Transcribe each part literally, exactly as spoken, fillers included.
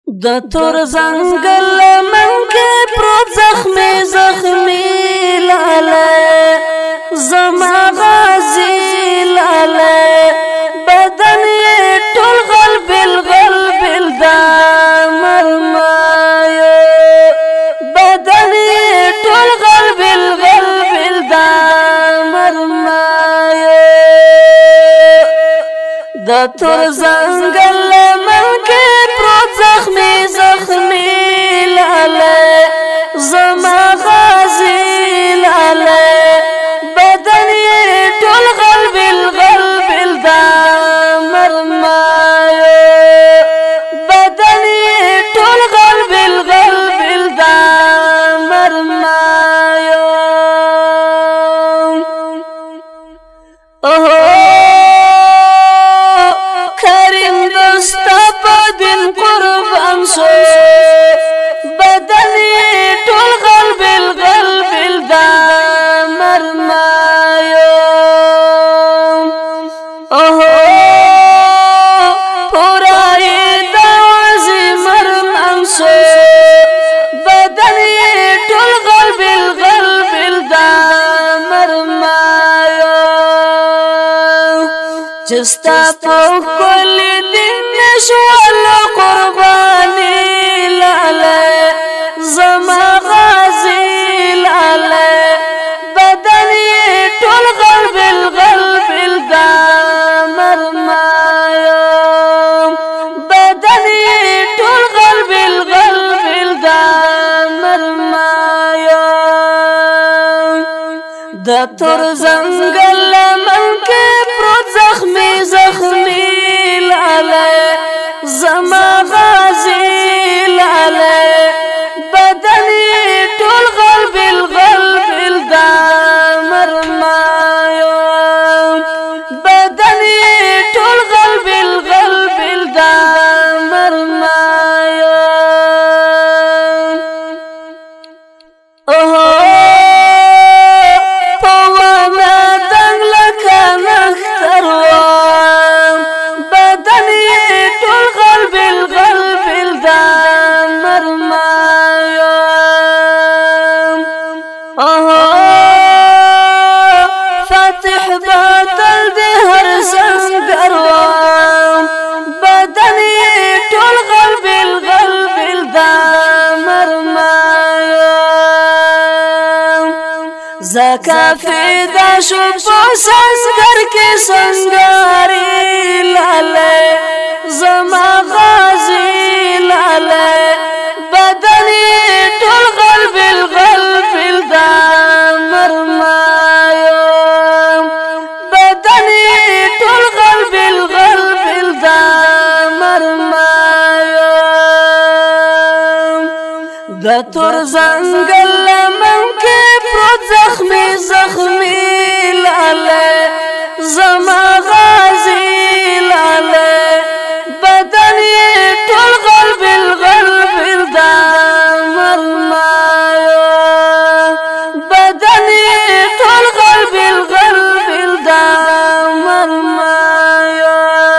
د تور زنګل من کې پروت زخمي زخمي لاله زما غازي لاله بدن ټول غلب الغلب الدا مرمايو بدن ټول غلب الغلب الدا مرمايو د تور زنګل من کې پروت زخمي زخمي لاله زما غازي لاله بدن ټول غلب الغلب الدا مرمايو بدن ټول غلب الغلب الدا مرمايو اوه بدن ټول غلب الغلب الدا مرمايو اوه پورای دوازي مرمنسو بدن ټول غلب الغلب الدا مرمايو جستا په کل دین شوال قرباني زما غازي لاله بدن ټول غلب الغلب الدا مرمايو بدن ټول غلب الغلب الدا مرمايو د تور زنګل من کې پروت زخمي زخمي لاله زما غازي لاله بدن ټول غلب الغلب الدا مرمايو بدن ټول غلب الغلب الدا مرمايو اوه پوانا دنګ لکه نختر بدن ټول غلب الغلب الدا مرمايو فاتح بادل دي هر زنګر بدن ټول غلب الغلب الدا مرمايو زکا فدا شو په سنگر کې سنگاري لاله زما غازي لاله بدن ټول غلب الغلب الدا مرمايو بدن ټول غلب الغلب الدا مرمايو د تور زنګل من کې پروت زخمي زخمي لاله زما غازي لاله بدن ټول غلب الغلب الدا مرمايو بدن ټول غلب الغلب الدا مرمايو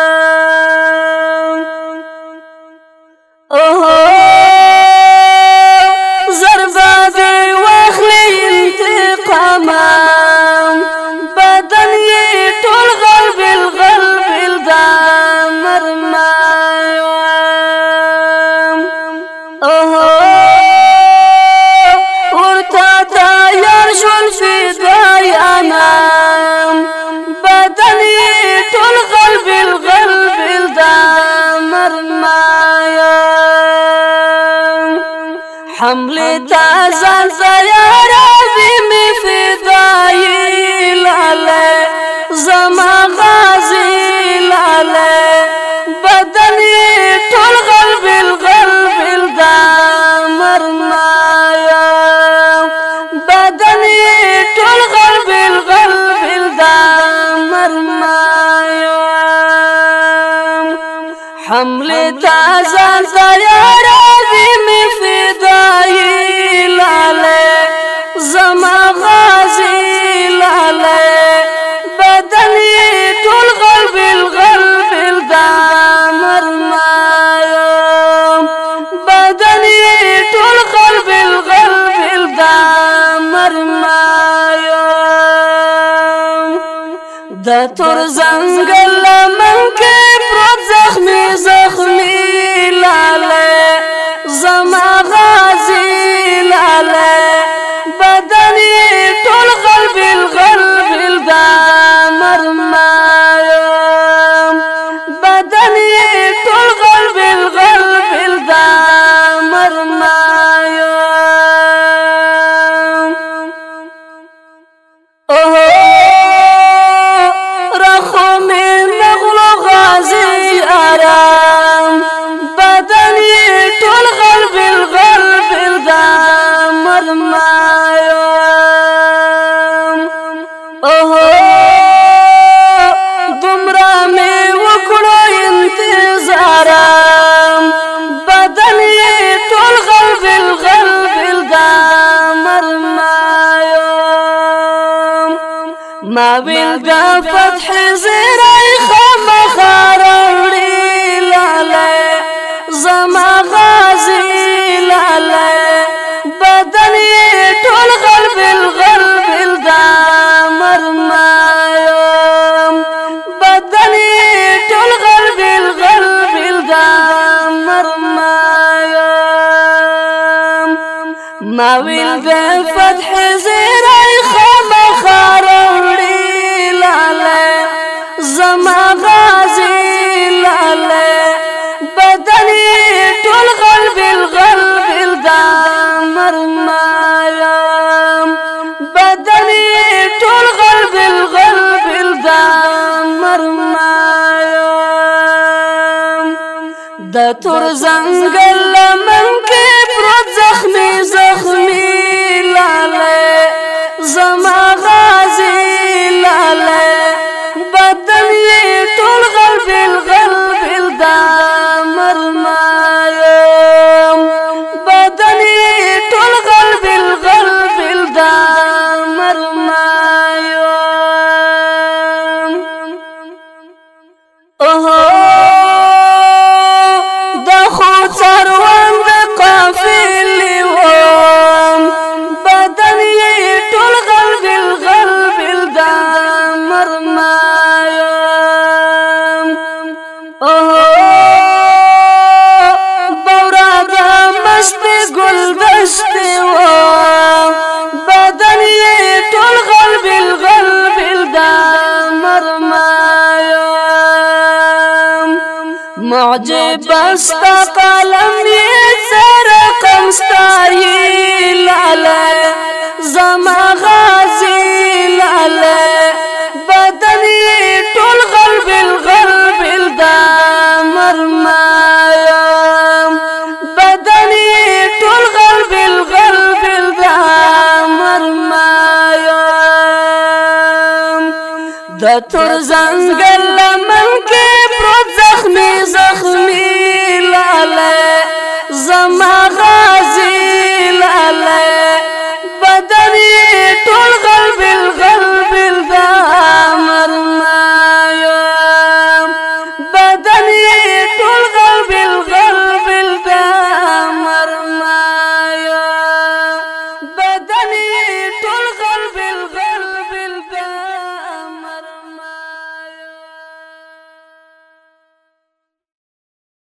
اوه ضربه دې واخلي انتقام بدن ټول غلب الغلب الدا مرمايو اوه ورتا تیار شول فدایانا بدن ټول غلب الغلب الدا مرمايو حمله تازان زیاره می فدای لاله زما غازي لاله بدن ټول غلب الغلب الدا مرمايو بدن ټول غلب الغلب الدا مرمايو حمله تازان زیاره می فدای لاله زما غازي لاله بدن ټول غلب الغلب الدا تور زنګل لمن کې پروت زخمي زخمي لاله زما غازي لاله بدن ټول قلب القلب الدا مرمایم بدن ټول قلب القلب الدا مرمایم اوه ما ویلګه فتح زیرای خامخار وړي لاله زما غازي لاله بدن ټول قلب القلب الدا مرمایم بدن ټول قلب القلب الدا مرمایم ما ویلګه فتح زیرای خامخار زما غازي لاله بدن ټول قلب القلب الدا مرمایم بدن ټول قلب القلب الدا مرمایم د تور زنګل لمن کې پروت زخمي زخمي لاله زما غازي لاله بدن ټول قلب القلب الدا مرمایم بدن ټول قلب القلب الدا مرمایم اوه د خو څروند قافلې وم بدن ټول قلب القلب الدا مرمایم بورا دا مست گل دستی و بدن ټول قلب القلب الدا مرمایم معجب استا قلم سرقم ستایی لاله زما غازي لاله بدن ټول قلب القلب الدا مرمایم بدن ټول قلب القلب الدا مرمایم د تور زنګل لمن کې پروت زخمي زخمي لاله زما غازي لاله بدن